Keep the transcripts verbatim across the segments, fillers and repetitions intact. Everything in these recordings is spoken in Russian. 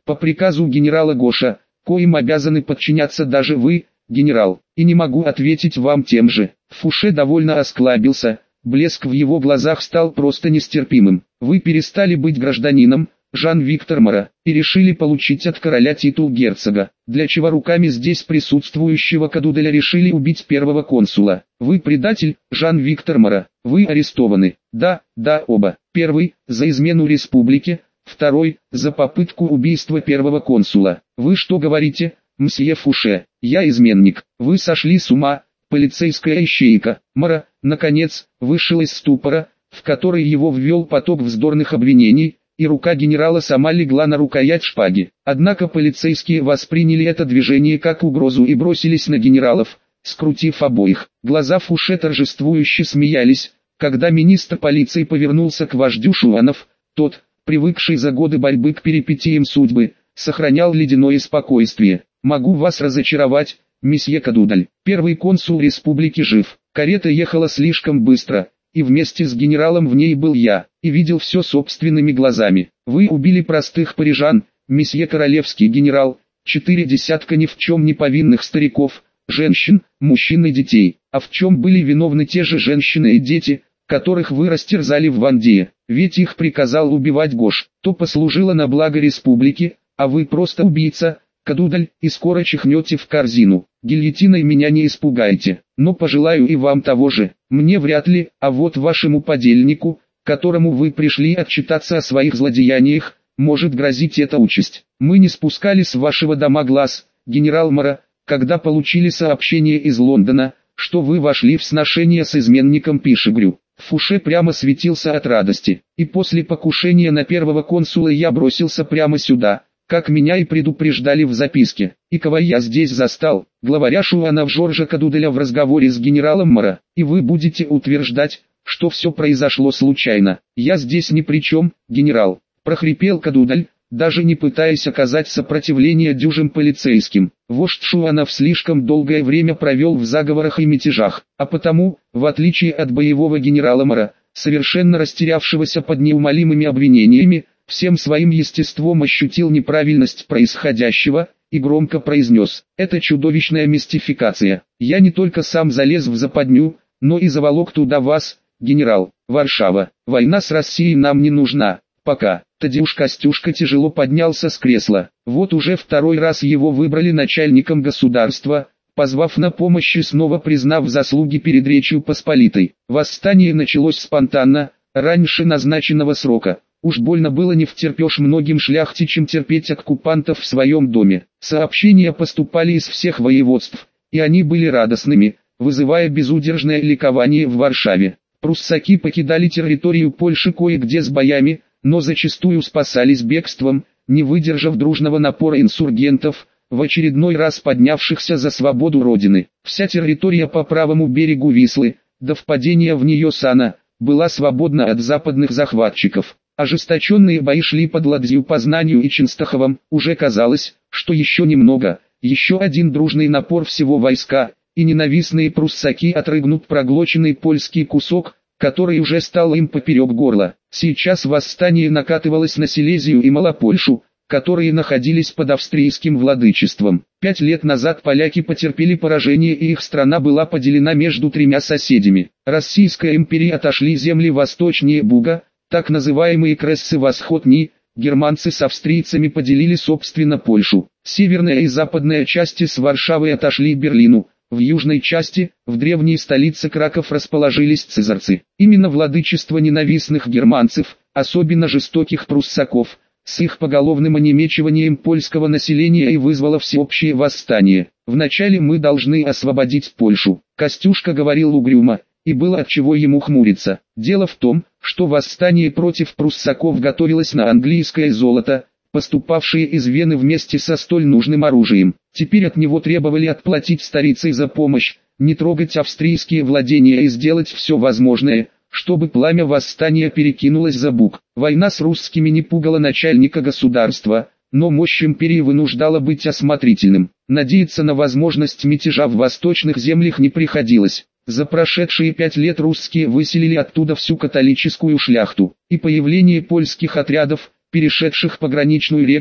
по приказу генерала Гоша, коим обязаны подчиняться даже вы, генерал, и не могу ответить вам тем же». Фуше довольно осклабился, блеск в его глазах стал просто нестерпимым. «Вы перестали быть гражданином, Жан-Виктор Мара, и решили получить от короля титул герцога, для чего руками здесь присутствующего Кадуделя решили убить первого консула. Вы предатель, Жан-Виктор Мара, вы арестованы. Да, да, оба. Первый, за измену республике, второй, за попытку убийства первого консула. Вы что говорите, мсье Фуше? Я изменник. Вы сошли с ума, полицейская ищейка». Мара, наконец, вышел из ступора, в который его ввел поток вздорных обвинений, и рука генерала сама легла на рукоять шпаги. Однако полицейские восприняли это движение как угрозу и бросились на генералов, скрутив обоих. Глаза Фуше торжествующе смеялись, когда министр полиции повернулся к вождю Шуанов. Тот, привыкший за годы борьбы к перипетиям судьбы, сохранял ледяное спокойствие. «Могу вас разочаровать, месье Кадудель. Первый консул республики жив. Карета ехала слишком быстро, и вместе с генералом в ней был я, и видел все собственными глазами. Вы убили простых парижан, месье королевский генерал, четыре десятка ни в чем не повинных стариков, женщин, мужчин и детей. А в чем были виновны те же женщины и дети, которых вы растерзали в Вандее? Ведь их приказал убивать Гош. То послужило на благо республики, а вы просто убийца, Кадудель, и скоро чихнете в корзину. Гильотиной меня не испугаете, но пожелаю и вам того же. Мне вряд ли, а вот вашему подельнику, которому вы пришли отчитаться о своих злодеяниях, может грозить эта участь. Мы не спускали с вашего дома глаз, генерал Мара, когда получили сообщение из Лондона, что вы вошли в сношение с изменником Пишегрю». Фуше прямо светился от радости. «И после покушения на первого консула я бросился прямо сюда, как меня и предупреждали в записке. И кого я здесь застал? Главаря Шуанов Жоржа Кадуделя в разговоре с генералом Мара. И вы будете утверждать, что все произошло случайно. Я здесь ни при чем, генерал», — прохрипел Кадудель, даже не пытаясь оказать сопротивление дюжим полицейским. Вождь Шуанов слишком долгое время провел в заговорах и мятежах, а потому, в отличие от боевого генерала Мара, совершенно растерявшегося под неумолимыми обвинениями, всем своим естеством ощутил неправильность происходящего, и громко произнес: «Это чудовищная мистификация. Я не только сам залез в западню, но и заволок туда вас, генерал. Варшава, война с Россией нам не нужна. Пока». Тадеуш Костюшка тяжело поднялся с кресла. Вот уже второй раз его выбрали начальником государства, позвав на помощь и снова признав заслуги перед Речью Посполитой. Восстание началось спонтанно, раньше назначенного срока. Уж больно было не втерпешь многим шляхтичам терпеть оккупантов в своем доме. Сообщения поступали из всех воеводств, и они были радостными, вызывая безудержное ликование в Варшаве. Пруссаки покидали территорию Польши кое-где с боями, но зачастую спасались бегством, не выдержав дружного напора инсургентов, в очередной раз поднявшихся за свободу Родины. Вся территория по правому берегу Вислы, до впадения в нее Сана, была свободна от западных захватчиков. Ожесточенные бои шли под Ладью, Познанью и Ченстаховым. Уже казалось, что еще немного, еще один дружный напор всего войска, и ненавистные пруссаки отрыгнут проглоченный польский кусок, который уже стал им поперек горла. Сейчас восстание накатывалось на Силезию и Малопольшу, которые находились под австрийским владычеством. Пять лет назад поляки потерпели поражение, и их страна была поделена между тремя соседями. Российской империи отошли земли восточнее Буга, так называемые Крессы Восходни, германцы с австрийцами поделили собственно Польшу. Северная и западная части с Варшавой отошли Берлину. В южной части, в древней столице Краков, расположились цезарцы. Именно владычество ненавистных германцев, особенно жестоких пруссаков, с их поголовным онемечиванием польского населения и вызвало всеобщее восстание. «Вначале мы должны освободить Польшу», — Костюшка говорил угрюмо, и было от чего ему хмуриться. Дело в том, что восстание против пруссаков готовилось на английское золото, поступавшие из Вены вместе со столь нужным оружием. Теперь от него требовали отплатить старицей за помощь, не трогать австрийские владения и сделать все возможное, чтобы пламя восстания перекинулось за Буг. Война с русскими не пугала начальника государства, но мощь империи вынуждала быть осмотрительным. Надеяться на возможность мятежа в восточных землях не приходилось. За прошедшие пять лет русские выселили оттуда всю католическую шляхту, и появление польских отрядов, перешедших пограничную реку,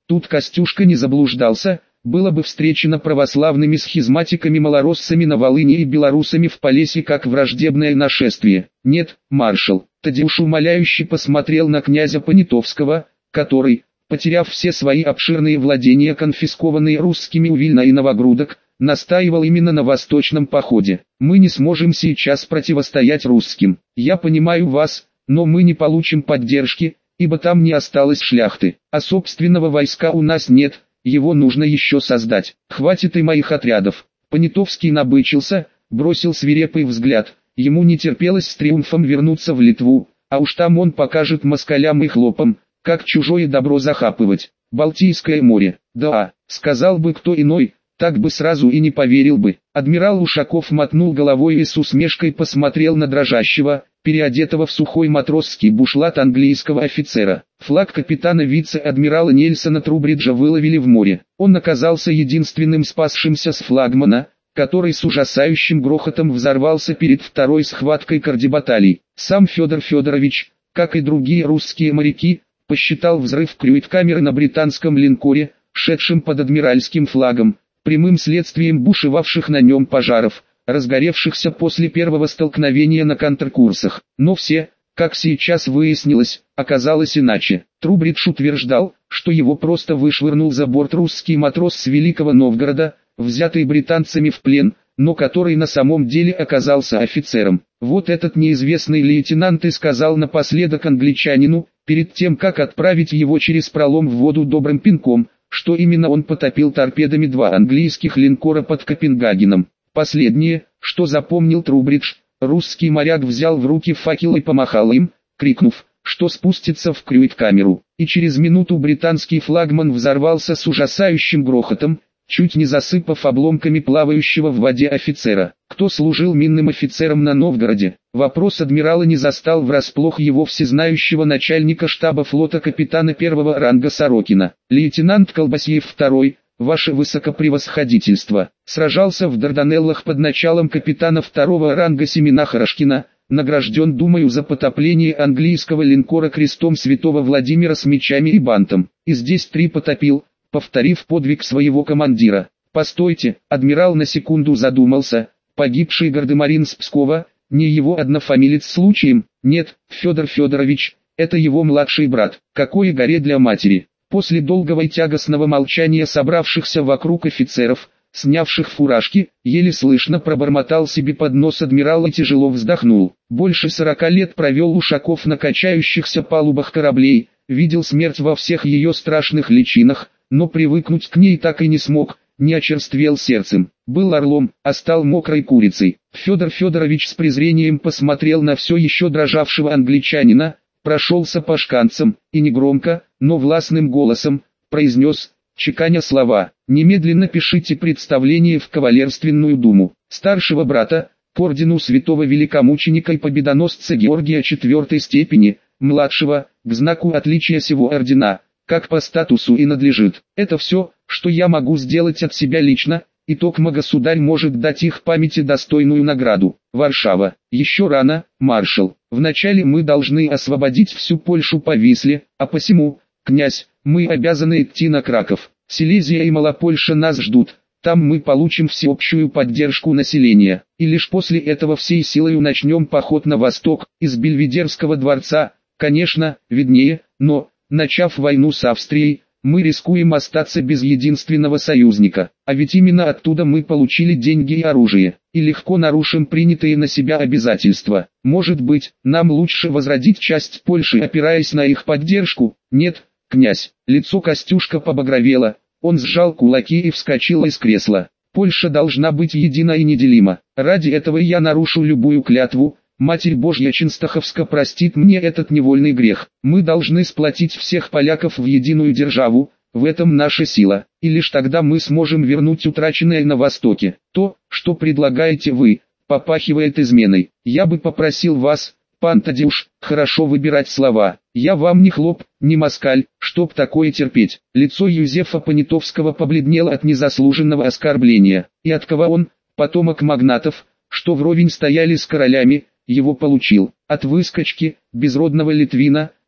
Тут Костюшка не заблуждался, было бы встречено православными схизматиками-малороссами на Волыни и белорусами в Полесье как враждебное нашествие. Нет, маршал. Тадеуш умоляюще посмотрел на князя Понятовского, который, потеряв все свои обширные владения, конфискованные русскими у Вильна и Новогрудок, настаивал именно на восточном походе. Мы не сможем сейчас противостоять русским. Я понимаю вас, но мы не получим поддержки, ибо там не осталось шляхты, а собственного войска у нас нет, его нужно еще создать. Хватит и моих отрядов. Понятовский набычился, бросил свирепый взгляд. Ему не терпелось с триумфом вернуться в Литву, а уж там он покажет москалям и хлопам, как чужое добро захапывать. Балтийское море, да, сказал бы кто иной, так бы сразу и не поверил бы. Адмирал Ушаков мотнул головой и с усмешкой посмотрел на дрожащего, переодетого в сухой матросский бушлат английского офицера. Флаг капитана вице-адмирала Нельсона Трубриджа выловили в море. Он оказался единственным спасшимся с флагмана, который с ужасающим грохотом взорвался перед второй схваткой кардебаталий. Сам Федор Федорович, как и другие русские моряки, посчитал взрыв крюит-камеры на британском линкоре, шедшем под адмиральским флагом, прямым следствием бушевавших на нем пожаров, разгоревшихся после первого столкновения на контркурсах. Но все, как сейчас выяснилось, оказалось иначе. Трубридж утверждал, что его просто вышвырнул за борт русский матрос с Великого Новгорода, взятый британцами в плен, но который на самом деле оказался офицером. Вот этот неизвестный лейтенант и сказал напоследок англичанину, перед тем как отправить его через пролом в воду добрым пинком, что именно он потопил торпедами два английских линкора под Копенгагеном. Последнее, что запомнил Трубридж, русский моряк взял в руки факел и помахал им, крикнув, что спустится в крюит-камеру, и через минуту британский флагман взорвался с ужасающим грохотом, чуть не засыпав обломками плавающего в воде офицера. Кто служил минным офицером на Новгороде? Вопрос адмирала не застал врасплох его всезнающего начальника штаба флота капитана первого ранга Сорокина. Лейтенант Колбасьев второй, ваше высокопревосходительство, сражался в Дарданеллах под началом капитана второго ранга Семена Хорошкина, награжден, думаю, за потопление английского линкора крестом святого Владимира с мечами и бантом, и здесь три потопил, повторив подвиг своего командира. Постойте, адмирал на секунду задумался, погибший гардемарин с Пскова, не его однофамилец случаем? Нет, Федор Федорович, это его младший брат. Какое горе для матери. После долгого и тягостного молчания собравшихся вокруг офицеров, снявших фуражки, еле слышно пробормотал себе под нос адмирал и тяжело вздохнул. Больше сорока лет провел Ушаков на качающихся палубах кораблей, видел смерть во всех ее страшных личинах, но привыкнуть к ней так и не смог, не очерствел сердцем. Был орлом, а стал мокрой курицей. Федор Федорович с презрением посмотрел на все еще дрожавшего англичанина, прошелся по шканцам и негромко, но властным голосом произнес, чеканя слова: «Немедленно пишите представление в Кавалерственную думу. Старшего брата, к ордену святого великомученика и победоносца Георгия четвертой степени, младшего, к знаку отличия сего ордена, как по статусу и надлежит. Это все, что я могу сделать от себя лично, и токмо государь может дать их памяти достойную награду. Варшава. Еще рано, маршал. Вначале мы должны освободить всю Польшу по Висле, а посему, князь, мы обязаны идти на Краков. Силезия и Малопольша нас ждут, там мы получим всеобщую поддержку населения, и лишь после этого всей силою начнем поход на восток, из Бельведерского дворца, конечно, виднее, но, начав войну с Австрией, мы рискуем остаться без единственного союзника, а ведь именно оттуда мы получили деньги и оружие, и легко нарушим принятые на себя обязательства. Может быть, нам лучше возродить часть Польши, опираясь на их поддержку? Нет, князь. Лицо Костюшка побагровело, он сжал кулаки и вскочил из кресла. Польша должна быть едина и неделима. Ради этого я нарушу любую клятву. Матерь Божья Ченстаховска простит мне этот невольный грех. Мы должны сплотить всех поляков в единую державу, в этом наша сила, и лишь тогда мы сможем вернуть утраченное на Востоке. То, что предлагаете вы, попахивает изменой. Я бы попросил вас, пан Тадеуш, хорошо выбирать слова. Я вам не хлоп, не москаль, чтоб такое терпеть. Лицо Юзефа Понятовского побледнело от незаслуженного оскорбления. И от кого он, потомок магнатов, что вровень стояли с королями, его получил? От выскочки, безродного литвина,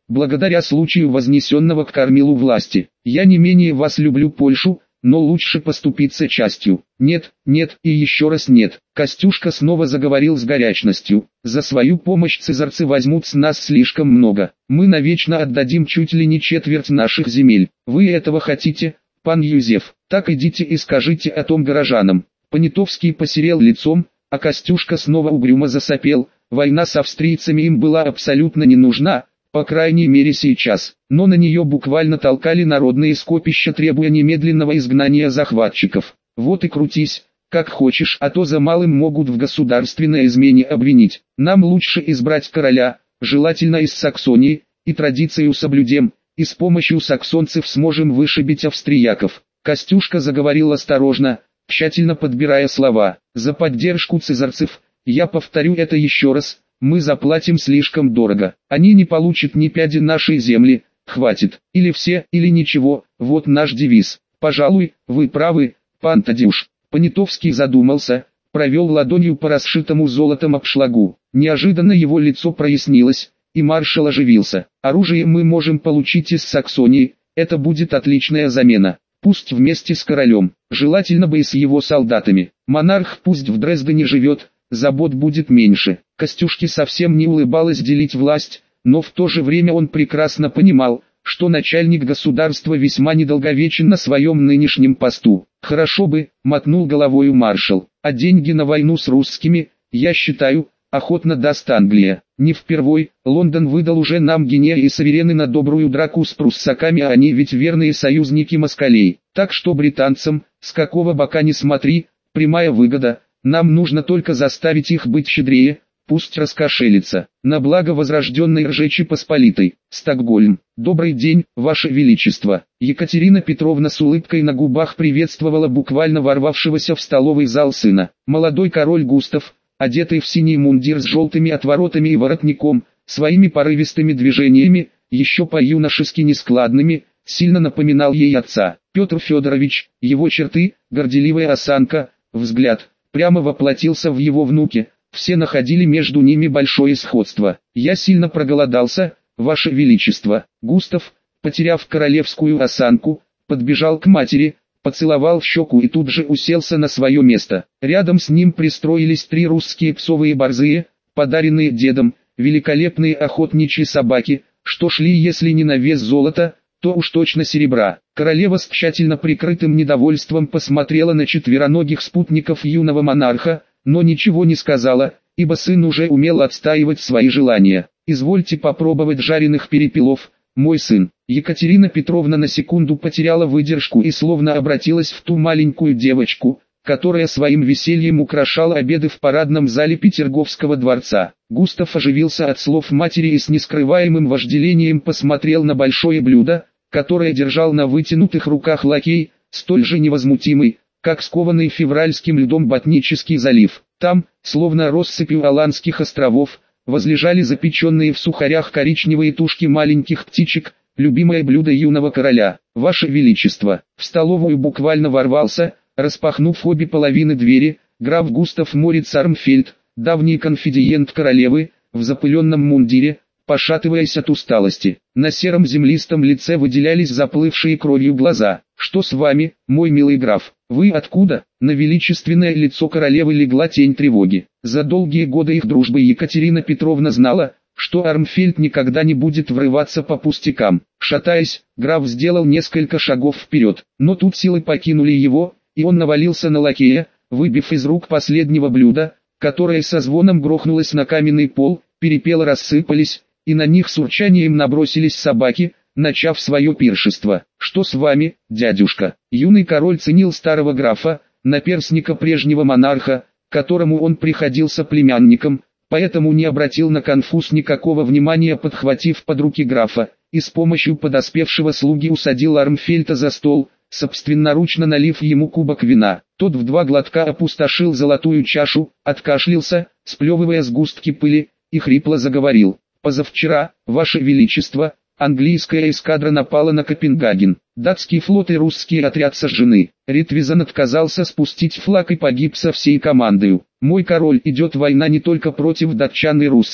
благодаря случаю вознесенного к кормилу власти. Я не менее вас люблю Польшу, но лучше поступиться частью. Нет, нет и еще раз нет. Костюшка снова заговорил с горячностью. За свою помощь цезарцы возьмут с нас слишком много. Мы навечно отдадим чуть ли не четверть наших земель. Вы этого хотите, пан Юзеф? Так идите и скажите о том горожанам. Понятовский посерел лицом, а Костюшка снова угрюмо засопел. Война с австрийцами им была абсолютно не нужна, по крайней мере сейчас, но на нее буквально толкали народные скопища, требуя немедленного изгнания захватчиков. Вот и крутись, как хочешь, а то за малым могут в государственной измене обвинить. Нам лучше избрать короля, желательно из Саксонии, и традицию соблюдем, и с помощью саксонцев сможем вышибить австрияков. Костюшка заговорил осторожно, тщательно подбирая слова. За поддержку цезарцев, я повторю это еще раз, мы заплатим слишком дорого. Они не получат ни пяди нашей земли, хватит. Или все, или ничего, вот наш девиз. Пожалуй, вы правы, пан Тадеуш. Понятовский задумался, провел ладонью по расшитому золотом обшлагу. Неожиданно его лицо прояснилось, и маршал оживился. Оружие мы можем получить из Саксонии, это будет отличная замена. Пусть вместе с королем, желательно бы и с его солдатами. Монарх пусть в Дрездене живет, забот будет меньше. Костюшке совсем не улыбалось делить власть, но в то же время он прекрасно понимал, что начальник государства весьма недолговечен на своем нынешнем посту. «Хорошо бы», — мотнул головою маршал, — «а деньги на войну с русскими, я считаю, охотно даст Англия. Не впервой, Лондон выдал уже нам Гинея и Саверены на добрую драку с пруссаками, а они ведь верные союзники москалей. Так что британцам, с какого бока ни смотри, прямая выгода, нам нужно только заставить их быть щедрее, пусть раскошелится, на благо возрожденной Ржечи Посполитой. Стокгольм. Добрый день, Ваше Величество». Екатерина Петровна с улыбкой на губах приветствовала буквально ворвавшегося в столовый зал сына. Молодой король Густав, одетый в синий мундир с желтыми отворотами и воротником, своими порывистыми движениями, еще по-юношески нескладными, сильно напоминал ей отца. Петр Федорович, его черты, горделивая осанка, взгляд, прямо воплотился в его внуке, все находили между ними большое сходство. «Я сильно проголодался, Ваше Величество». Густав, потеряв королевскую осанку, подбежал к матери, поцеловал в щеку и тут же уселся на свое место. Рядом с ним пристроились три русские псовые борзые, подаренные дедом, великолепные охотничьи собаки, что шли если не на вес золота, то уж точно серебра. Королева с тщательно прикрытым недовольством посмотрела на четвероногих спутников юного монарха, но ничего не сказала, ибо сын уже умел отстаивать свои желания. «Извольте попробовать жареных перепелов, мой сын». Екатерина Петровна на секунду потеряла выдержку и словно обратилась в ту маленькую девочку, которая своим весельем украшала обеды в парадном зале Петерговского дворца. Густав оживился от слов матери и с нескрываемым вожделением посмотрел на большое блюдо, которое держал на вытянутых руках лакей, столь же невозмутимый, как скованный февральским льдом Ботнический залив. Там, словно россыпью Аландских островов, возлежали запеченные в сухарях коричневые тушки маленьких птичек, любимое блюдо юного короля. «Ваше Величество». В столовую буквально ворвался, распахнув обе половины двери, граф Густав Мориц Армфельд, давний конфидиент королевы, в запыленном мундире, пошатываясь от усталости. На сером землистом лице выделялись заплывшие кровью глаза. «Что с вами, мой милый граф? Вы откуда?» На величественное лицо королевы легла тень тревоги. За долгие годы их дружбы Екатерина Петровна знала, что Армфельд никогда не будет врываться по пустякам. Шатаясь, граф сделал несколько шагов вперед, но тут силы покинули его, и он навалился на лакея, выбив из рук последнего блюда, которое со звоном грохнулось на каменный пол, перепелы рассыпались, и на них с урчанием набросились собаки, начав свое пиршество. «Что с вами, дядюшка?» Юный король ценил старого графа, наперсника прежнего монарха, которому он приходился племянником, поэтому не обратил на конфуз никакого внимания, подхватив под руки графа, и с помощью подоспевшего слуги усадил Армфельда за стол, собственноручно налив ему кубок вина. Тот в два глотка опустошил золотую чашу, откашлялся, сплевывая сгустки пыли, и хрипло заговорил. «Позавчера, Ваше Величество, английская эскадра напала на Копенгаген. Датский флот и русский отряд сожжены. Ритвизан отказался спустить флаг и погиб со всей командою. Мой король, идет война не только против датчан и русских,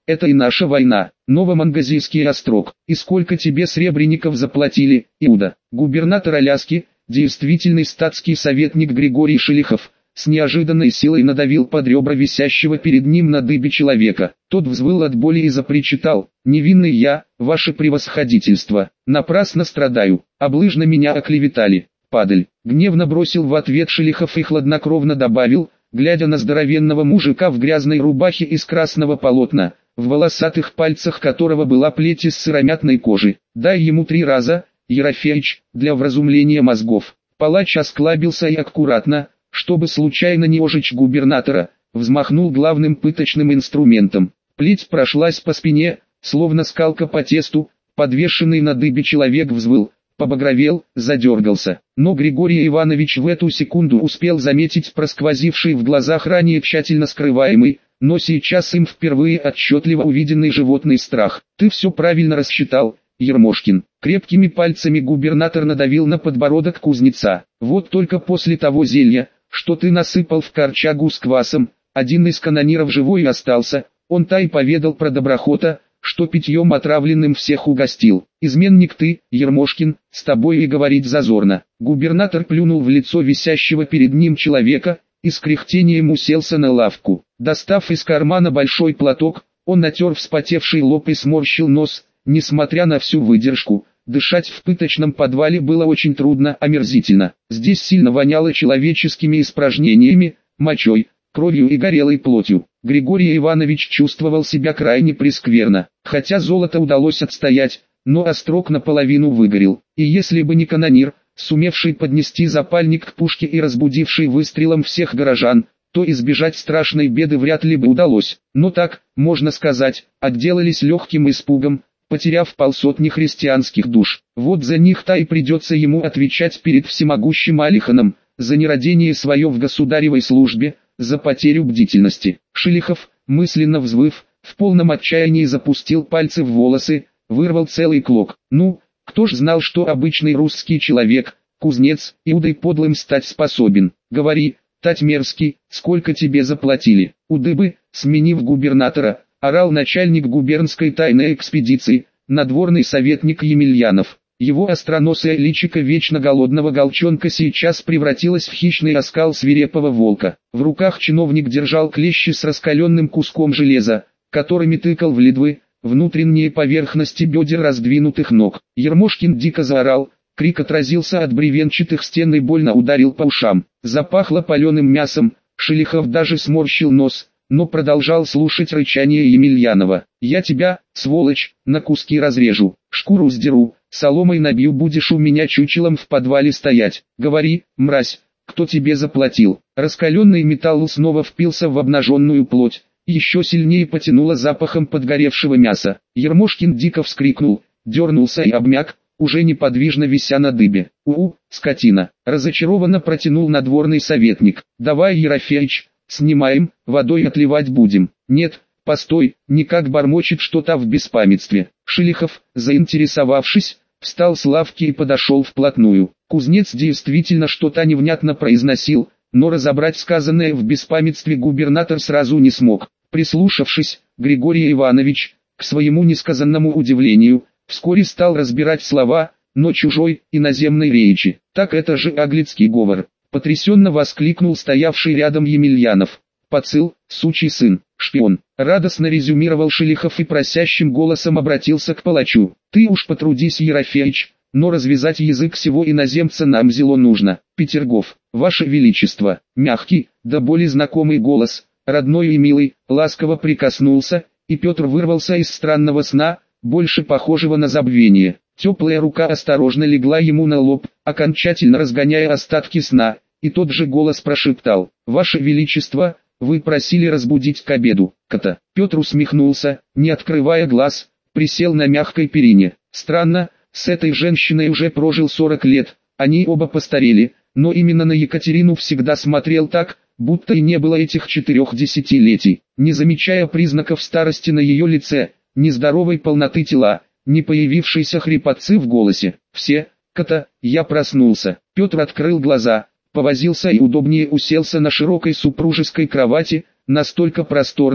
это и наша война. Новомангазийский острог. И сколько тебе сребреников заплатили, Иуда? Губернатор Аляски, действительный статский советник Григорий Шелихов, с неожиданной силой надавил под ребра висящего перед ним на дыбе человека. Тот взвыл от боли и запричитал: «Невинный я, ваше превосходительство, напрасно страдаю, облыжно меня оклеветали, падаль». Гневно бросил в ответ Шелихов и хладнокровно добавил, глядя на здоровенного мужика в грязной рубахе из красного полотна, в волосатых пальцах которого была плеть из сыромятной кожи: «Дай ему три раза, Ерофеич, для вразумления мозгов». Палач осклабился и аккуратно, чтобы случайно не ожечь губернатора, взмахнул главным пыточным инструментом. Плеть прошлась по спине, словно скалка по тесту, подвешенный на дыбе человек взвыл, побагровел, задергался. Но Григорий Иванович в эту секунду успел заметить просквозивший в глазах ранее тщательно скрываемый, но сейчас им впервые отчетливо увиденный животный страх. «Ты все правильно рассчитал, Ермошкин». Крепкими пальцами губернатор надавил на подбородок кузнеца. «Вот только после того зелья, что ты насыпал в корчагу с квасом, один из канониров живой и остался. Он-то и поведал про доброхота, что питьем отравленным всех угостил. Изменник ты, Ермошкин, с тобой и говорить зазорно». Губернатор плюнул в лицо висящего перед ним человека и с кряхтением уселся на лавку. Достав из кармана большой платок, он натер вспотевший лоб и сморщил нос. Несмотря на всю выдержку, дышать в пыточном подвале было очень трудно, омерзительно. Здесь сильно воняло человеческими испражнениями, мочой, кровью и горелой плотью. Григорий Иванович чувствовал себя крайне прескверно. Хотя золото удалось отстоять, но острог наполовину выгорел. И если бы не канонир, сумевший поднести запальник к пушке и разбудивший выстрелом всех горожан, то избежать страшной беды вряд ли бы удалось. Но так, можно сказать, отделались легким испугом, потеряв полсотни христианских душ. Вот за них-то и придется ему отвечать перед всемогущим Алиханом, за нерадение свое в государевой службе, за потерю бдительности. Шелихов, мысленно взвыв, в полном отчаянии запустил пальцы в волосы, вырвал целый клок. Ну, кто ж знал, что обычный русский человек, кузнец, Иудой подлым стать способен. Говори, тать мерзкий, сколько тебе заплатили? У дыбы, сменив губернатора, орал начальник губернской тайной экспедиции, надворный советник Емельянов. Его остроносое личико вечно голодного голчонка сейчас превратилось в хищный оскал свирепого волка. В руках чиновник держал клещи с раскаленным куском железа, которыми тыкал в ледвы, внутренние поверхности бедер раздвинутых ног. Ермошкин дико заорал, крик отразился от бревенчатых стен и больно ударил по ушам. Запахло паленым мясом, Шелихов даже сморщил нос, но продолжал слушать рычание Емельянова. «Я тебя, сволочь, на куски разрежу, шкуру сдеру, соломой набью, будешь у меня чучелом в подвале стоять. Говори, мразь, кто тебе заплатил?» Раскаленный металл снова впился в обнаженную плоть, еще сильнее потянуло запахом подгоревшего мяса. Ермошкин дико вскрикнул, дернулся и обмяк, уже неподвижно вися на дыбе. «У-у, скотина!» — разочарованно протянул надворный советник. «Давай, Ерофеич, снимаем, водой отливать будем». «Нет, постой», — никак бормочет что-то в беспамятстве. Шелихов, заинтересовавшись, встал с лавки и подошел вплотную. Кузнец действительно что-то невнятно произносил, но разобрать сказанное в беспамятстве губернатор сразу не смог. Прислушавшись, Григорий Иванович, к своему несказанному удивлению, вскоре стал разбирать слова, но чужой, иноземной речи. «Так это же аглицкий говор!» — потрясенно воскликнул стоявший рядом Емельянов. «Поцил, сучий сын, шпион!» — радостно резюмировал Шелихов и просящим голосом обратился к палачу. «Ты уж потрудись, Ерофеич, но развязать язык сего иноземца нам зело нужно. Петергоф, ваше величество!» Мягкий, да более знакомый голос, родной и милый, ласково прикоснулся, и Петр вырвался из странного сна, больше похожего на забвение. Теплая рука осторожно легла ему на лоб, окончательно разгоняя остатки сна, и тот же голос прошептал: «Ваше Величество, вы просили разбудить к обеду». Кота. Петр усмехнулся, не открывая глаз, присел на мягкой перине. Странно, с этой женщиной уже прожил сорок лет, они оба постарели, но именно на Екатерину всегда смотрел так, будто и не было этих четырех десятилетий. Не замечая признаков старости на ее лице, нездоровой полноты тела, не появившейся хрипотцы в голосе. «Все, кота, я проснулся». Петр открыл глаза, повозился и удобнее уселся на широкой супружеской кровати, настолько просторной,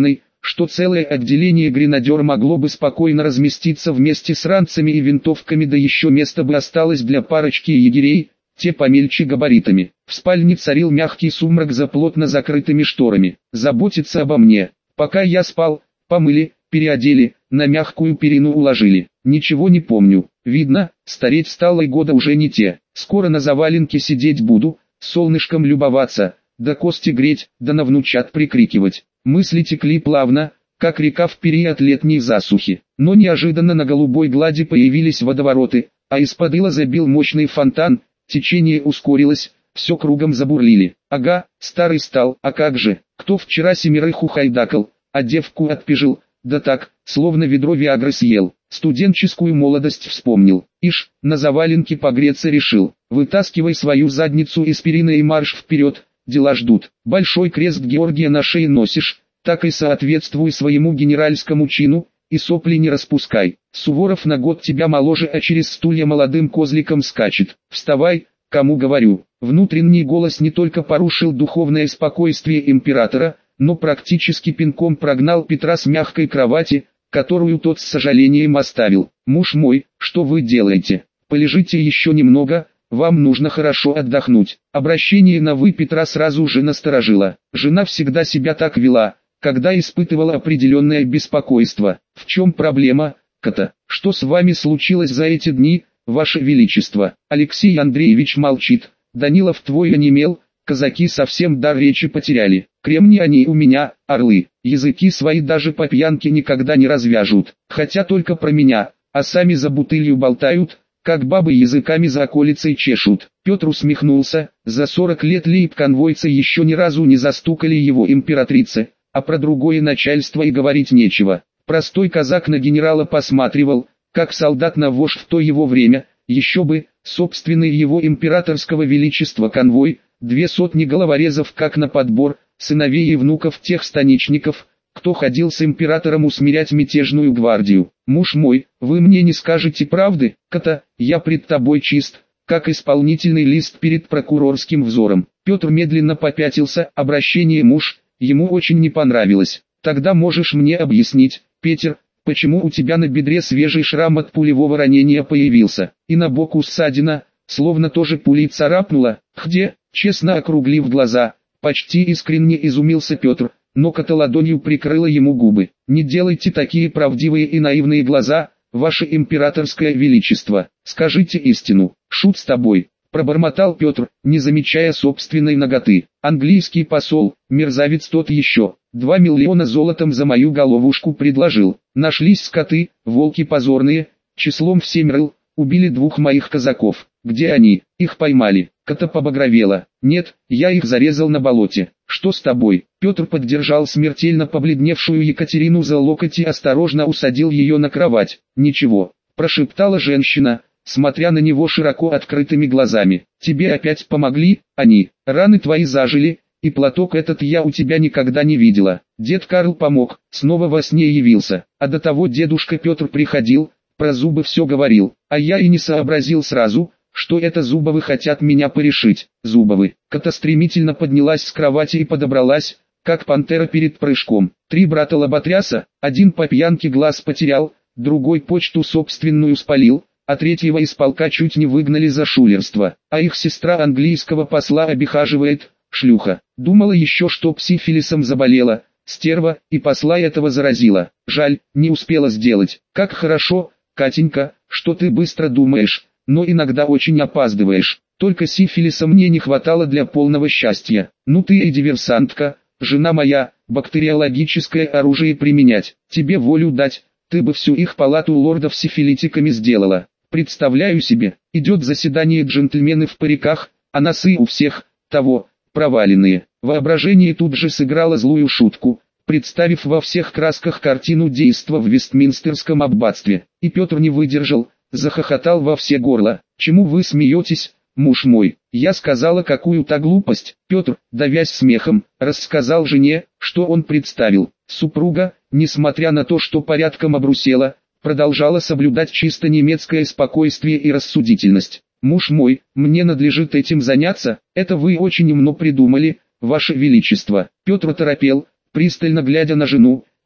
что целое отделение гренадер могло бы спокойно разместиться вместе с ранцами и винтовками, да еще место бы осталось для парочки егерей, те помельче габаритами. В спальне царил мягкий сумрак за плотно закрытыми шторами. Заботиться обо мне, пока я спал, помыли, переодели, на мягкую перину уложили. Ничего не помню. Видно, стареть стало и года уже не те. Скоро на заваленке сидеть буду, солнышком любоваться, да кости греть, да на внучат прикрикивать. Мысли текли плавно, как река в период летней засухи. Но неожиданно на голубой глади появились водовороты, а из-под ила забил мощный фонтан, течение ускорилось, все кругом забурлили. Ага, старый стал, а как же, кто вчера семерых ухайдакал, а девку отпижил, да так, словно ведро виагры съел. Студенческую молодость вспомнил. Ишь, на заваленке погреться решил. Вытаскивай свою задницу из перины и марш вперед, дела ждут. Большой крест Георгия на шее носишь, так и соответствуй своему генеральскому чину, и сопли не распускай. Суворов на год тебя моложе, а через стулья молодым козликом скачет. Вставай, кому говорю. Внутренний голос не только порушил духовное спокойствие императора, но практически пинком прогнал Петра с мягкой кровати, которую тот с сожалением оставил. «Муж мой, что вы делаете? Полежите еще немного, вам нужно хорошо отдохнуть». Обращение на «вы» Петра сразу же насторожило. Жена всегда себя так вела, когда испытывала определенное беспокойство. «В чем проблема, Ката? Что с вами случилось за эти дни, ваше величество?» Алексей Андреевич молчит. «Данилов твой онемел, казаки совсем дар речи потеряли. Кремни они у меня, орлы, языки свои даже по пьянке никогда не развяжут, хотя только про меня, а сами за бутылью болтают, как бабы языками за околицей чешут». Петр усмехнулся. За сорок лет лейб-конвойцы еще ни разу не застукали его императрицы, а про другое начальство и говорить нечего. Простой казак на генерала посматривал, как солдат на вождь в то его время, еще бы, собственный его императорского величества конвой, две сотни головорезов как на подбор, сыновей и внуков тех станичников, кто ходил с императором усмирять мятежную гвардию. «Муж мой, вы мне не скажете правды, Ката, я пред тобой чист, как исполнительный лист перед прокурорским взором». Петр медленно попятился. Обращение «муж» ему очень не понравилось. «Тогда можешь мне объяснить, Петер, почему у тебя на бедре свежий шрам от пулевого ранения появился, и на боку ссадина, словно тоже пулей царапнула? Где?» Честно округлив глаза, почти искренне изумился Петр, но Ката ладонью прикрыла ему губы. «Не делайте такие правдивые и наивные глаза, ваше императорское величество. Скажите истину». «Шут с тобой», пробормотал Петр, не замечая собственной наготы. «Английский посол, мерзавец тот еще, два миллиона золотом за мою головушку предложил. Нашлись скоты, волки позорные, числом в семь рыл, убили двух моих казаков. Где они? Их поймали». Ката побагровела. «Нет, я их зарезал на болоте». «Что с тобой?» Петр поддержал смертельно побледневшую Екатерину за локоть и осторожно усадил ее на кровать. «Ничего», прошептала женщина, смотря на него широко открытыми глазами. «Тебе опять помогли, они, раны твои зажили, и платок этот я у тебя никогда не видела». Дед Карл помог, снова во сне явился, а до того дедушка Петр приходил, про зубы все говорил, а я и не сообразил сразу, что это Зубовы хотят меня порешить. Зубовы. Ката стремительно поднялась с кровати и подобралась, как пантера перед прыжком. Три брата лоботряса, один по пьянке глаз потерял, другой почту собственную спалил, а третьего из полка чуть не выгнали за шулерство. А их сестра английского посла обихаживает, шлюха. Думала еще, что сифилисом заболела, стерва, и посла этого заразила. Жаль, не успела сделать. Как хорошо, Катенька, что ты быстро думаешь, но иногда очень опаздываешь. Только сифилиса мне не хватало для полного счастья. Ну ты и диверсантка, жена моя, бактериологическое оружие применять. Тебе волю дать, ты бы всю их палату лордов сифилитиками сделала. Представляю себе, идет заседание, джентльмены в париках, а носы у всех, того, проваленные. Воображение тут же сыграло злую шутку, представив во всех красках картину действа в Вестминстерском аббатстве. И Петр не выдержал, захохотал во все горла. «Чему вы смеетесь, муж мой? Я сказала какую-то глупость». Петр, давясь смехом, рассказал жене, что он представил. Супруга, несмотря на то, что порядком обрусела, продолжала соблюдать чисто немецкое спокойствие и рассудительность. «Муж мой, мне надлежит этим заняться, это вы очень умно придумали, ваше величество». Петр оторопел, пристально глядя на жену,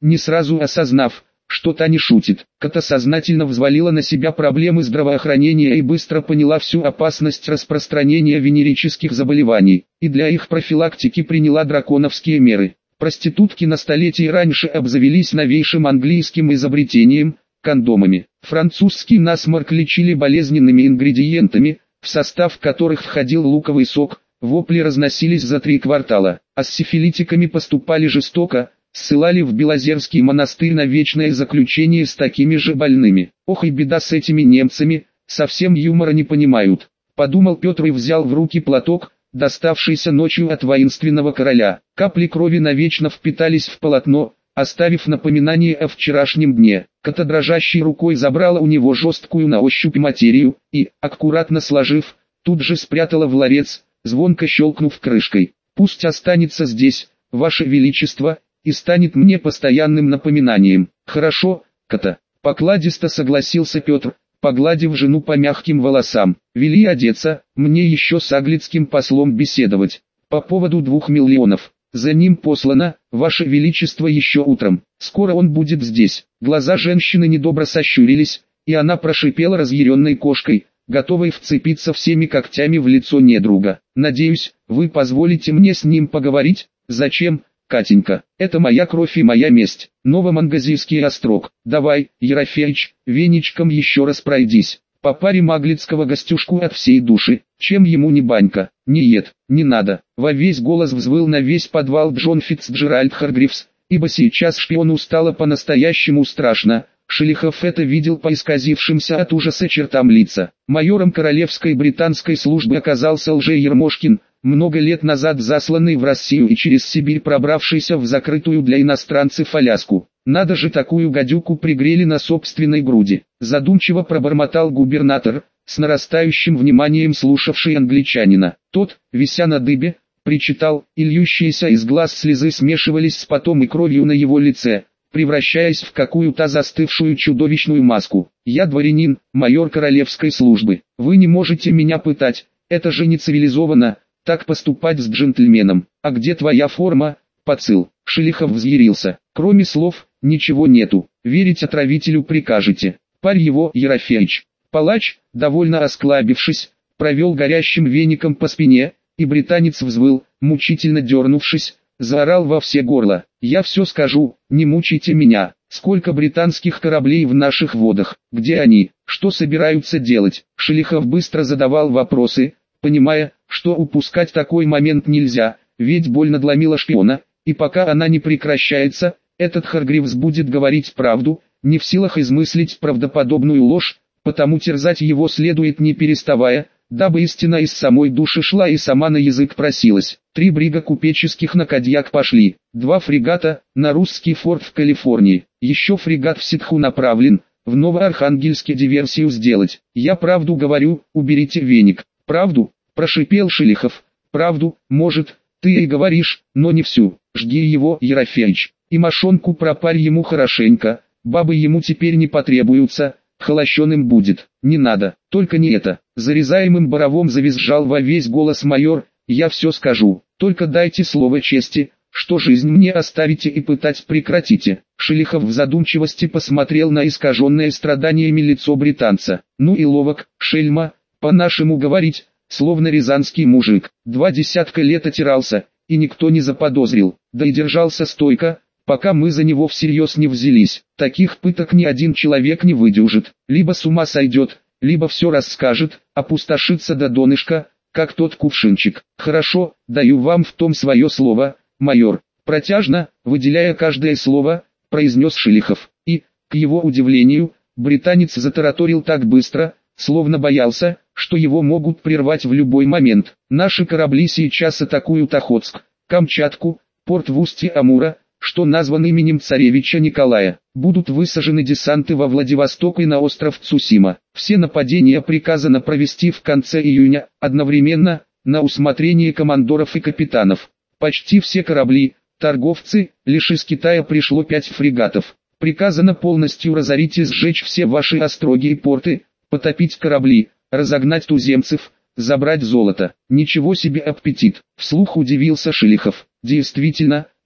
не сразу осознав, что та не шутит. Ката сознательно взвалила на себя проблемы здравоохранения и быстро поняла всю опасность распространения венерических заболеваний, и для их профилактики приняла драконовские меры. Проститутки на столетие раньше обзавелись новейшим английским изобретением – кондомами. Французский насморк лечили болезненными ингредиентами, в состав которых входил луковый сок, вопли разносились за три квартала, а с сифилитиками поступали жестоко, ссылали в Белозерский монастырь на вечное заключение с такими же больными. Ох и беда с этими немцами, совсем юмора не понимают, подумал Петр и взял в руки платок, доставшийся ночью от воинственного короля. Капли крови навечно впитались в полотно, оставив напоминание о вчерашнем дне. Ката дрожащей рукой забрала у него жесткую на ощупь материю и, аккуратно сложив, тут же спрятала в ларец, звонко щелкнув крышкой. «Пусть останется здесь, Ваше Величество, и станет мне постоянным напоминанием». «Хорошо, Ката», — покладисто согласился Петр, погладив жену по мягким волосам. «Вели одеться, мне еще с аглицким послом беседовать, по поводу двух миллионов. За ним послано, Ваше Величество, еще утром. Скоро он будет здесь». Глаза женщины недобро сощурились, и она прошипела разъяренной кошкой, готовой вцепиться всеми когтями в лицо недруга. «Надеюсь, вы позволите мне с ним поговорить?» «Зачем, Катенька? Это моя кровь и моя месть. Новомангазийский острог. Давай, Ерофеич, веничком еще раз пройдись. По паре маглицкого гостюшку от всей души. Чем ему не банька? Нет, не надо». Во весь голос взвыл на весь подвал Джон Фицджеральд Харгривс, ибо сейчас шпиону стало по-настоящему страшно. Шелихов это видел по исказившимся от ужаса чертам лица. Майором королевской британской службы оказался Лже-Ермошкин, много лет назад засланный в Россию и через Сибирь пробравшийся в закрытую для иностранцев Аляску. «Надо же, такую гадюку пригрели на собственной груди», задумчиво пробормотал губернатор, с нарастающим вниманием слушавший англичанина. Тот, вися на дыбе, причитал, и льющиеся из глаз слезы смешивались с потом и кровью на его лице, превращаясь в какую-то застывшую чудовищную маску. «Я дворянин, майор королевской службы. Вы не можете меня пытать, это же не цивилизованно, так поступать с джентльменом. А где твоя форма, поцил?» Шелихов взъярился. «Кроме слов, ничего нету. Верить отравителю прикажете. Парь его, Ерофеич». Палач, довольно осклабившись, провел горящим веником по спине, и британец взвыл, мучительно дернувшись, заорал во все горло: «Я все скажу, не мучайте меня. Сколько британских кораблей в наших водах? Где они? Что собираются делать?» Шелихов быстро задавал вопросы, понимая, что упускать такой момент нельзя, ведь боль надломила шпиона, и пока она не прекращается, этот Харгривс будет говорить правду, не в силах измыслить правдоподобную ложь, потому терзать его следует не переставая, дабы истина из самой души шла и сама на язык просилась. Три брига купеческих на Кадьяк пошли, два фрегата, на русский форт в Калифорнии, еще фрегат в Ситху направлен, в Новоархангельске диверсию сделать. «Я правду говорю, уберите веник». «Правду?» – прошипел Шелихов. «Правду, может, ты и говоришь, но не всю. Жги его, Ерофеич, и мошонку пропарь ему хорошенько, бабы ему теперь не потребуются, холощеным будет». «Не надо, только не это». Зарезаемым боровом завизжал во весь голос майор: «Я все скажу, только дайте слово чести, что жизнь мне оставите и пытать прекратите». Шелихов в задумчивости посмотрел на искаженное страданиями лицо британца. «Ну и ловок, шельма, по-нашему говорить, словно рязанский мужик. Два десятка лет отирался, и никто не заподозрил, да и держался стойко, пока мы за него всерьез не взялись. Таких пыток ни один человек не выдержит, либо с ума сойдет, либо все расскажет, опустошится до донышка, как тот кувшинчик». «Хорошо, даю вам в том свое слово, майор». Протяжно, выделяя каждое слово, произнес Шелихов. И, к его удивлению, британец затараторил так быстро, словно боялся, что его могут прервать в любой момент. «Наши корабли сейчас атакуют Охотск, Камчатку, порт в устье Амура, что назван именем царевича Николая. Будут высажены десанты во Владивосток и на остров Цусима. Все нападения приказано провести в конце июня, одновременно, на усмотрение командоров и капитанов. Почти все корабли, торговцы, лишь из Китая пришло пять фрегатов. Приказано полностью разорить и сжечь все ваши остроги и порты, потопить корабли, разогнать туземцев, забрать золото». «Ничего себе аппетит!» — вслух удивился Шелихов. Действительно,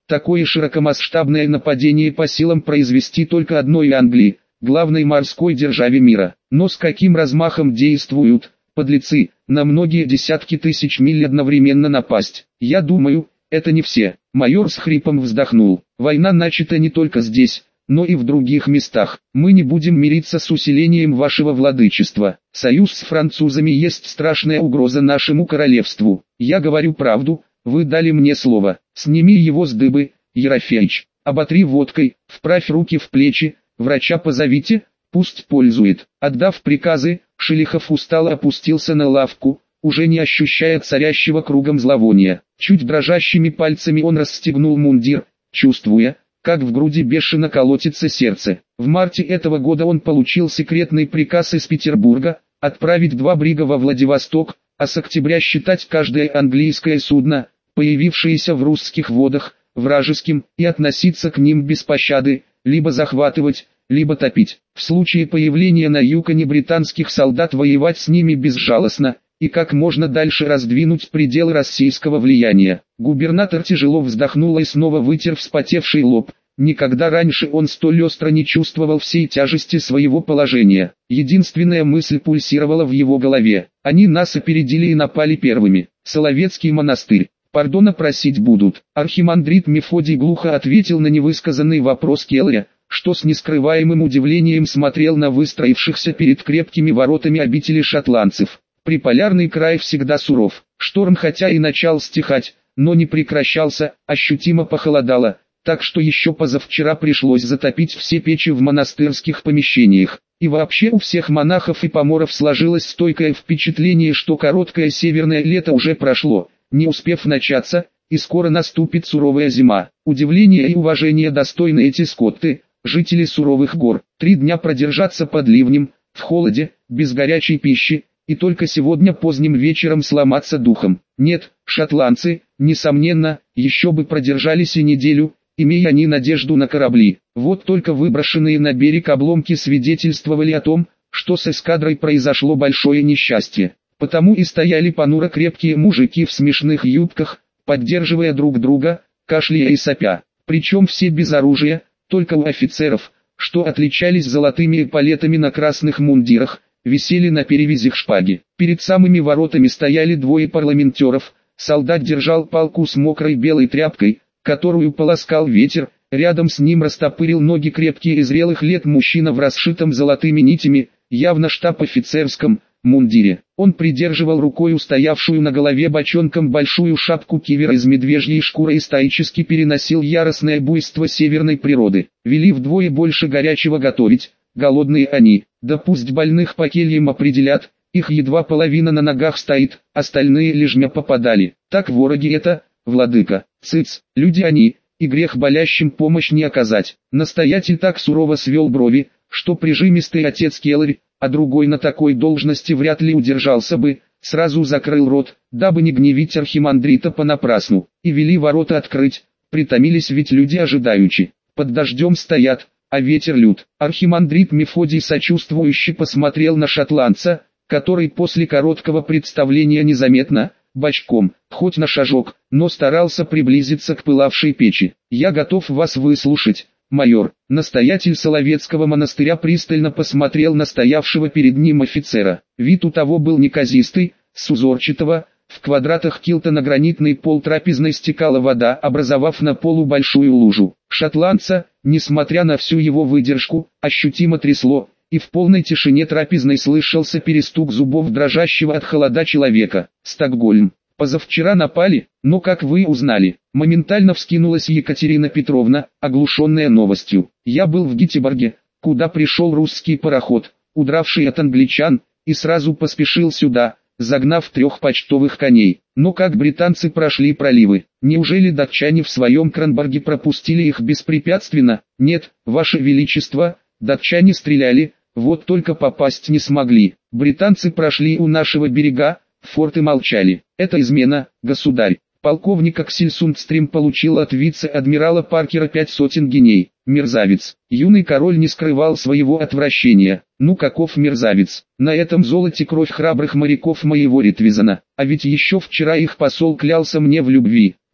Такое широкомасштабное нападение по силам произвести только одной Англии, главной морской державе мира. Но с каким размахом действуют подлецы, на многие десятки тысяч миль одновременно напасть? Я думаю, это не все. Майор с хрипом вздохнул. Война начата не только здесь, но и в других местах. Мы не будем мириться с усилением вашего владычества. Союз с французами есть страшная угроза нашему королевству. Я говорю правду, вы дали мне слово. Сними его с дыбы, Ерофеич. Оботри водкой, вправь руки в плечи, врача позовите, пусть пользует. Отдав приказы, Шелихов устало опустился на лавку, уже не ощущая царящего кругом зловония. Чуть дрожащими пальцами он расстегнул мундир, чувствуя, как в груди бешено колотится сердце. В марте этого года он получил секретный приказ из Петербурга, отправить два брига во Владивосток, а с октября считать каждое английское судно, появившееся в русских водах, вражеским, и относиться к ним без пощады, либо захватывать, либо топить. В случае появления на Юконе британских солдат воевать с ними безжалостно, и как можно дальше раздвинуть пределы российского влияния. Губернатор тяжело вздохнул и снова вытер вспотевший лоб. Никогда раньше он столь остро не чувствовал всей тяжести своего положения. Единственная мысль пульсировала в его голове. Они нас опередили и напали первыми. Соловецкий монастырь. Пардона просить будут. Архимандрит Мефодий глухо ответил на невысказанный вопрос Келлера, что с нескрываемым удивлением смотрел на выстроившихся перед крепкими воротами обители шотландцев. Приполярный край всегда суров. Шторм хотя и начал стихать, но не прекращался, ощутимо похолодало, так что еще позавчера пришлось затопить все печи в монастырских помещениях. И вообще у всех монахов и поморов сложилось стойкое впечатление, что короткое северное лето уже прошло, не успев начаться, и скоро наступит суровая зима. Удивление и уважение достойны эти скотты, жители суровых гор. Три дня продержаться под ливнем, в холоде, без горячей пищи, и только сегодня поздним вечером сломаться духом. Нет, шотландцы, несомненно, еще бы продержались и неделю, имея они надежду на корабли. Вот только выброшенные на берег обломки свидетельствовали о том, что с эскадрой произошло большое несчастье. Потому и стояли понуро крепкие мужики в смешных юбках, поддерживая друг друга, кашляя и сопя. Причем все без оружия, только у офицеров, что отличались золотыми эполетами на красных мундирах, висели на перевязях шпаги. Перед самыми воротами стояли двое парламентеров, солдат держал палку с мокрой белой тряпкой, которую полоскал ветер, рядом с ним растопырил ноги крепкий и зрелых лет мужчина в расшитом золотыми нитями, явно штаб-офицерском, мундире. Он придерживал рукой устоявшую на голове бочонком большую шапку кивера из медвежьей шкуры и стоически переносил яростное буйство северной природы. Вели вдвое больше горячего готовить, голодные они, да пусть больных по кельям определят, их едва половина на ногах стоит, остальные лежмя попадали. Так вороги это, владыка, цыц, люди они, и грех болящим помощь не оказать. Настоятель так сурово свел брови, что прижимистый отец Келлер, а другой на такой должности вряд ли удержался бы, сразу закрыл рот, дабы не гневить архимандрита понапрасну, и вели ворота открыть, притомились ведь люди ожидаючи, под дождем стоят, а ветер лют. Архимандрит Мефодий сочувствующе посмотрел на шотландца, который после короткого представления незаметно, бочком, хоть на шажок, но старался приблизиться к пылавшей печи. «Я готов вас выслушать, майор». Настоятель Соловецкого монастыря пристально посмотрел на стоявшего перед ним офицера. Вид у того был неказистый, с узорчатого, в квадратах килта на гранитный пол трапезной стекала вода, образовав на полу большую лужу. Шотландца, несмотря на всю его выдержку, ощутимо трясло, и в полной тишине трапезной слышался перестук зубов дрожащего от холода человека. «Стокгольм. Позавчера напали, но как вы узнали?» Моментально вскинулась Екатерина Петровна, оглушенная новостью. «Я был в Гетеборге, куда пришел русский пароход, удравший от англичан, и сразу поспешил сюда, загнав трех почтовых коней. Но как британцы прошли проливы? Неужели датчане в своем Кронборге пропустили их беспрепятственно? Нет, ваше величество, датчане стреляли, вот только попасть не смогли. Британцы прошли у нашего берега, форты молчали. Это измена, государь». Полковник Аксельсундстрим получил от вице-адмирала Паркера пять сотен гиней. Мерзавец. Юный король не скрывал своего отвращения. Ну каков мерзавец? На этом золоте кровь храбрых моряков моего Ретвизана. А ведь еще вчера их посол клялся мне в любви.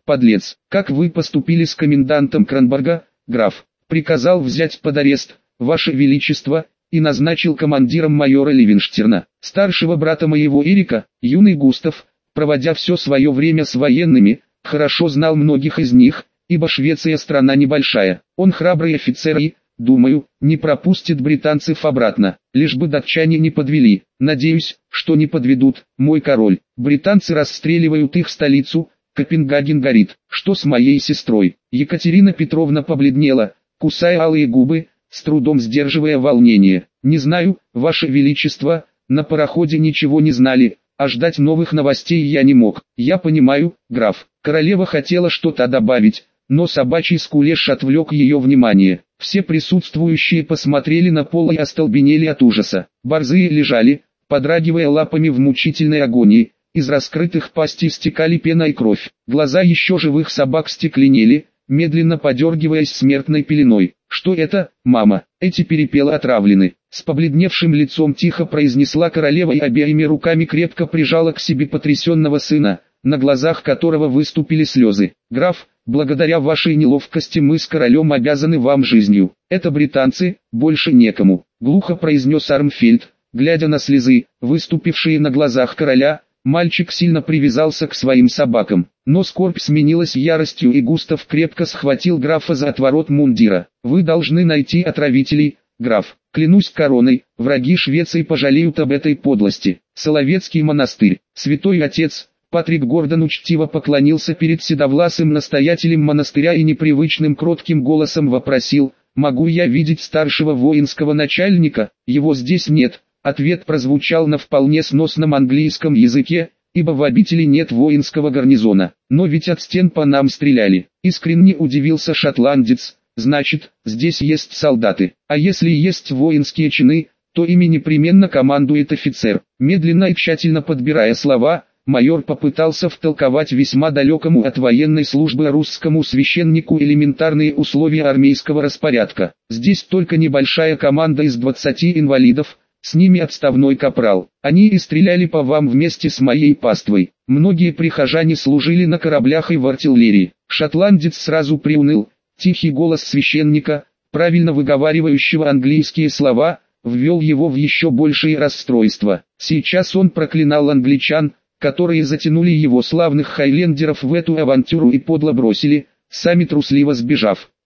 подлец. Как вы поступили с комендантом Кранберга, граф? Приказал взять под арест, ваше величество, и назначил командиром майора Ливенштерна, старшего брата моего Эрика. Юный Густав, проводя все свое время с военными, хорошо знал многих из них, ибо Швеция страна небольшая. Он храбрый офицер и, думаю, не пропустит британцев обратно, лишь бы датчане не подвели. Надеюсь, что не подведут, мой король. Британцы расстреливают их столицу, Копенгаген горит. Что с моей сестрой? Екатерина Петровна побледнела, кусая алые губы, с трудом сдерживая волнение. Не знаю, ваше величество, на пароходе ничего не знали, а ждать новых новостей я не мог. Я понимаю, граф. Королева хотела что-то добавить, но собачий скулеж отвлек ее внимание. Все присутствующие посмотрели на пол и остолбенели от ужаса. Борзые лежали, подрагивая лапами в мучительной агонии. Из раскрытых пастей стекали пена и кровь. Глаза еще живых собак стекленели, медленно подергиваясь смертной пеленой. «Что это, мама? Эти перепелы отравлены», — с побледневшим лицом тихо произнесла королева и обеими руками крепко прижала к себе потрясенного сына, на глазах которого выступили слезы. «Граф, благодаря вашей неловкости мы с королем обязаны вам жизнью. Это британцы, больше некому», — глухо произнес Армфельд, глядя на слезы, выступившие на глазах короля. Мальчик сильно привязался к своим собакам, но скорбь сменилась яростью, и Густав крепко схватил графа за отворот мундира. «Вы должны найти отравителей, граф. Клянусь короной, враги Швеции пожалеют об этой подлости». Соловецкий монастырь. Святой отец Патрик Гордон учтиво поклонился перед седовласым настоятелем монастыря и непривычным кротким голосом вопросил: «Могу я видеть старшего воинского начальника? Его здесь нет». Ответ прозвучал на вполне сносном английском языке, ибо в обители нет воинского гарнизона. «Но ведь от стен по нам стреляли», — искренне удивился шотландец. «Значит, здесь есть солдаты, а если есть воинские чины, то ими непременно командует офицер». Медленно и тщательно подбирая слова, майор попытался втолковать весьма далекому от военной службы русскому священнику элементарные условия армейского распорядка. «Здесь только небольшая команда из двадцати инвалидов, с ними отставной капрал. Они и стреляли по вам вместе с моей паствой. Многие прихожане служили на кораблях и в артиллерии». Шотландец сразу приуныл. Тихий голос священника, правильно выговаривающего английские слова, ввел его в еще большее расстройство. Сейчас он проклинал англичан, которые затянули его славных хайлендеров в эту авантюру и подло бросили, сами трусливо сбежав.